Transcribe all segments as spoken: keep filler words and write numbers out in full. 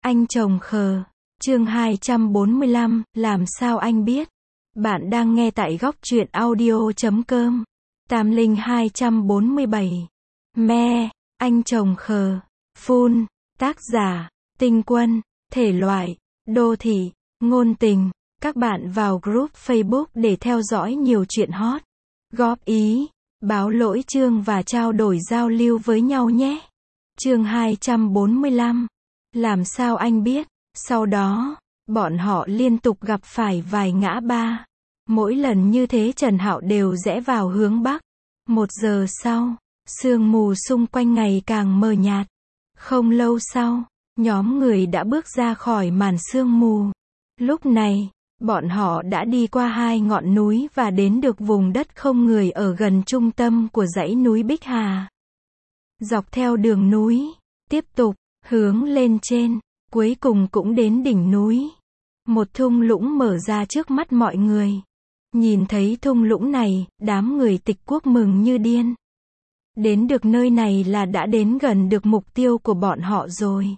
Anh chồng khờ. Chương hai trăm bốn mươi lăm, làm sao anh biết? Bạn đang nghe tại góc truyện audio chấm com. Tam Linh hai trăm bốn mươi bảy. Me, anh chồng khờ. Full, tác giả, Tinh Quân, thể loại, đô thị, ngôn tình. Các bạn vào group Facebook để theo dõi nhiều chuyện hot, góp ý, báo lỗi chương và trao đổi giao lưu với nhau nhé. Chương hai trăm bốn mươi lăm. Làm sao anh biết? Sau đó, bọn họ liên tục gặp phải vài ngã ba. Mỗi lần như thế Trần Hạo đều rẽ vào hướng Bắc. Một giờ sau, sương mù xung quanh ngày càng mờ nhạt. Không lâu sau, nhóm người đã bước ra khỏi màn sương mù. Lúc này, bọn họ đã đi qua hai ngọn núi và đến được vùng đất không người ở gần trung tâm của dãy núi Bích Hà. Dọc theo đường núi, tiếp tục, hướng lên trên, cuối cùng cũng đến đỉnh núi. Một thung lũng mở ra trước mắt mọi người. Nhìn thấy thung lũng này, đám người Tịch Quốc mừng như điên. Đến được nơi này là đã đến gần được mục tiêu của bọn họ rồi.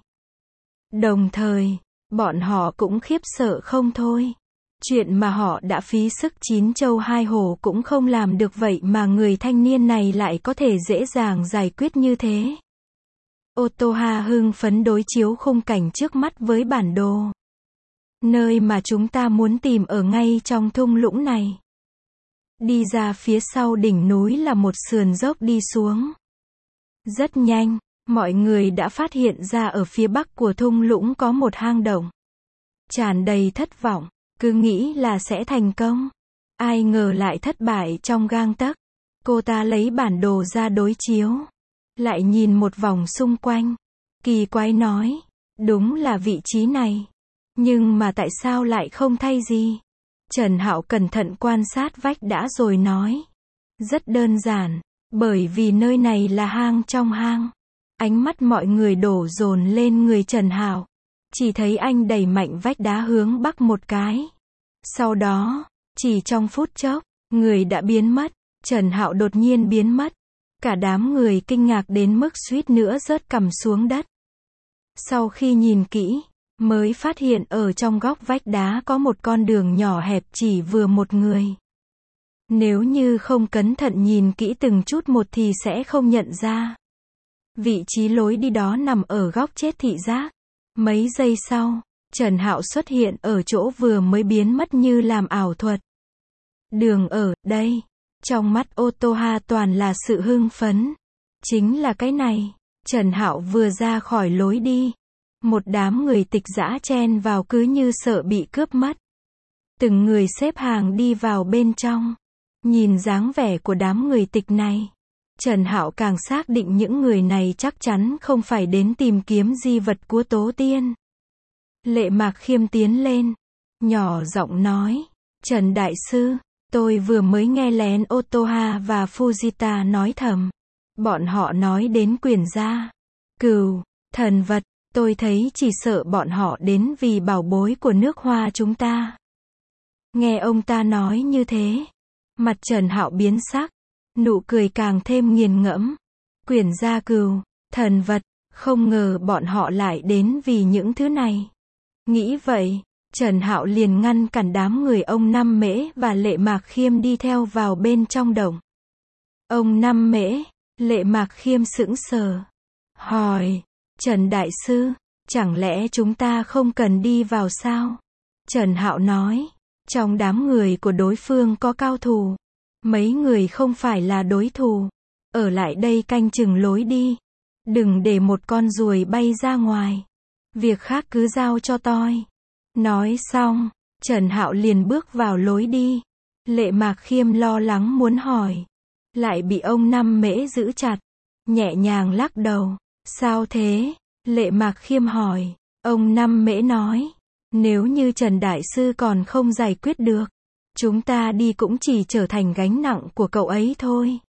Đồng thời, bọn họ cũng khiếp sợ không thôi. Chuyện mà họ đã phí sức chín châu hai hổ cũng không làm được vậy mà người thanh niên này lại có thể dễ dàng giải quyết như thế. Otoha hưng phấn đối chiếu khung cảnh trước mắt với bản đồ. Nơi mà chúng ta muốn tìm ở ngay trong thung lũng này. Đi ra phía sau đỉnh núi là một sườn dốc đi xuống. Rất nhanh, mọi người đã phát hiện ra ở phía bắc của thung lũng có một hang động. Tràn đầy thất vọng, cứ nghĩ là sẽ thành công. Ai ngờ lại thất bại trong gang tấc. Cô ta lấy bản đồ ra đối chiếu. Lại nhìn một vòng xung quanh. Kỳ quái nói, đúng là vị trí này. Nhưng mà tại sao lại không thay gì? Trần Hạo cẩn thận quan sát vách đá rồi nói. Rất đơn giản, bởi vì nơi này là hang trong hang. Ánh mắt mọi người đổ dồn lên người Trần Hạo. Chỉ thấy anh đẩy mạnh vách đá hướng bắc một cái. Sau đó, chỉ trong phút chốc, người đã biến mất. Trần Hạo đột nhiên biến mất. Cả đám người kinh ngạc đến mức suýt nữa rớt cằm xuống đất. Sau khi nhìn kỹ, mới phát hiện ở trong góc vách đá có một con đường nhỏ hẹp chỉ vừa một người. Nếu như không cẩn thận nhìn kỹ từng chút một thì sẽ không nhận ra. Vị trí lối đi đó nằm ở góc chết thị giác. Mấy giây sau, Trần Hạo xuất hiện ở chỗ vừa mới biến mất như làm ảo thuật. Đường ở đây. Trong mắt Otoha toàn là sự hưng phấn. Chính là cái này. Trần Hạo vừa ra khỏi lối đi. Một đám người Tịch dã chen vào cứ như sợ bị cướp mất. Từng người xếp hàng đi vào bên trong. Nhìn dáng vẻ của đám người Tịch này. Trần Hạo càng xác định những người này chắc chắn không phải đến tìm kiếm di vật của Tố Tiên. Lệ Mạc Khiêm tiến lên. Nhỏ giọng nói. Trần Đại Sư. Tôi vừa mới nghe lén Otoha và Fujita nói thầm. Bọn họ nói đến quyền gia, cừu, thần vật. Tôi thấy chỉ sợ bọn họ đến vì bảo bối của nước Hoa chúng ta. Nghe ông ta nói như thế, mặt Trần Hạo biến sắc, nụ cười càng thêm nghiền ngẫm. Quyền gia cừu, thần vật, không ngờ bọn họ lại đến vì những thứ này. Nghĩ vậy, Trần Hạo liền ngăn cản đám người ông Năm Mễ và Lệ Mạc Khiêm đi theo vào bên trong động. Ông Năm Mễ, Lệ Mạc Khiêm sững sờ. Hỏi, Trần Đại Sư, chẳng lẽ chúng ta không cần đi vào sao? Trần Hạo nói, trong đám người của đối phương có cao thủ. Mấy người không phải là đối thủ. Ở lại đây canh chừng lối đi. Đừng để một con ruồi bay ra ngoài. Việc khác cứ giao cho tôi. Nói xong, Trần Hạo liền bước vào lối đi. Lệ Mạc Khiêm lo lắng muốn hỏi. Lại bị ông Năm Mễ giữ chặt. Nhẹ nhàng lắc đầu. Sao thế? Lệ Mạc Khiêm hỏi. Ông Năm Mễ nói. Nếu như Trần Đại Sư còn không giải quyết được, chúng ta đi cũng chỉ trở thành gánh nặng của cậu ấy thôi.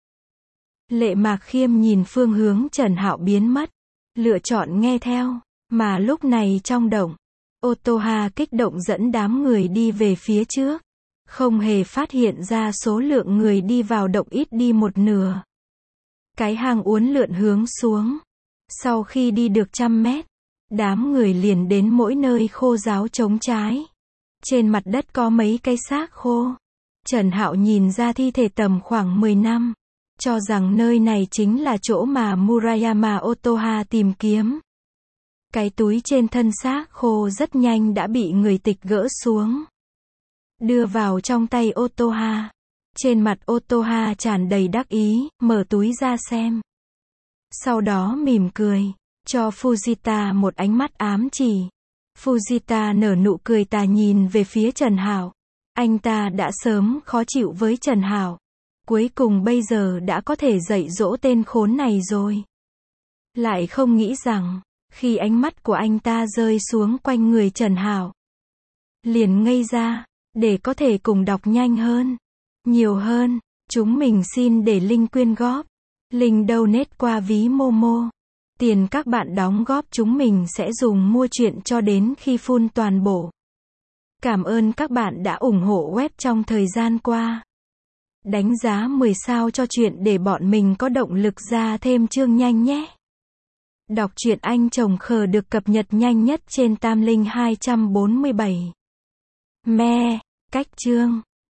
Lệ Mạc Khiêm nhìn phương hướng Trần Hạo biến mất. Lựa chọn nghe theo. Mà lúc này trong động, Otoha kích động dẫn đám người đi về phía trước. Không hề phát hiện ra số lượng người đi vào động ít đi một nửa. Cái hang uốn lượn hướng xuống. Sau khi đi được trăm mét, Đám người liền đến mỗi nơi khô ráo trống trái. Trên mặt đất có mấy cái xác khô. Trần Hạo nhìn ra thi thể tầm khoảng mười năm. Cho rằng nơi này chính là chỗ mà Murayama Otoha tìm kiếm. Cái túi trên thân xác khô rất nhanh đã bị người tịch gỡ xuống. Đưa vào trong tay Otoha. Trên mặt Otoha tràn đầy đắc ý, mở túi ra xem. Sau đó mỉm cười, cho Fujita một ánh mắt ám chỉ. Fujita nở nụ cười tà nhìn về phía Trần Hạo. Anh ta đã sớm khó chịu với Trần Hạo. Cuối cùng bây giờ đã có thể dạy dỗ tên khốn này rồi. Lại không nghĩ rằng, khi ánh mắt của anh ta rơi xuống quanh người Trần Hạo, liền ngây ra, để có thể cùng đọc nhanh hơn, nhiều hơn, chúng mình xin để link quyên góp. Link donate qua ví Momo. Tiền các bạn đóng góp chúng mình sẽ dùng mua truyện cho đến khi full toàn bộ. Cảm ơn các bạn đã ủng hộ web trong thời gian qua. Đánh giá mười sao cho truyện để bọn mình có động lực ra thêm chương nhanh nhé. Đọc truyện Anh Chồng Khờ được cập nhật nhanh nhất trên Tamlink hai trăm bốn mươi bảy. Me, cách chương.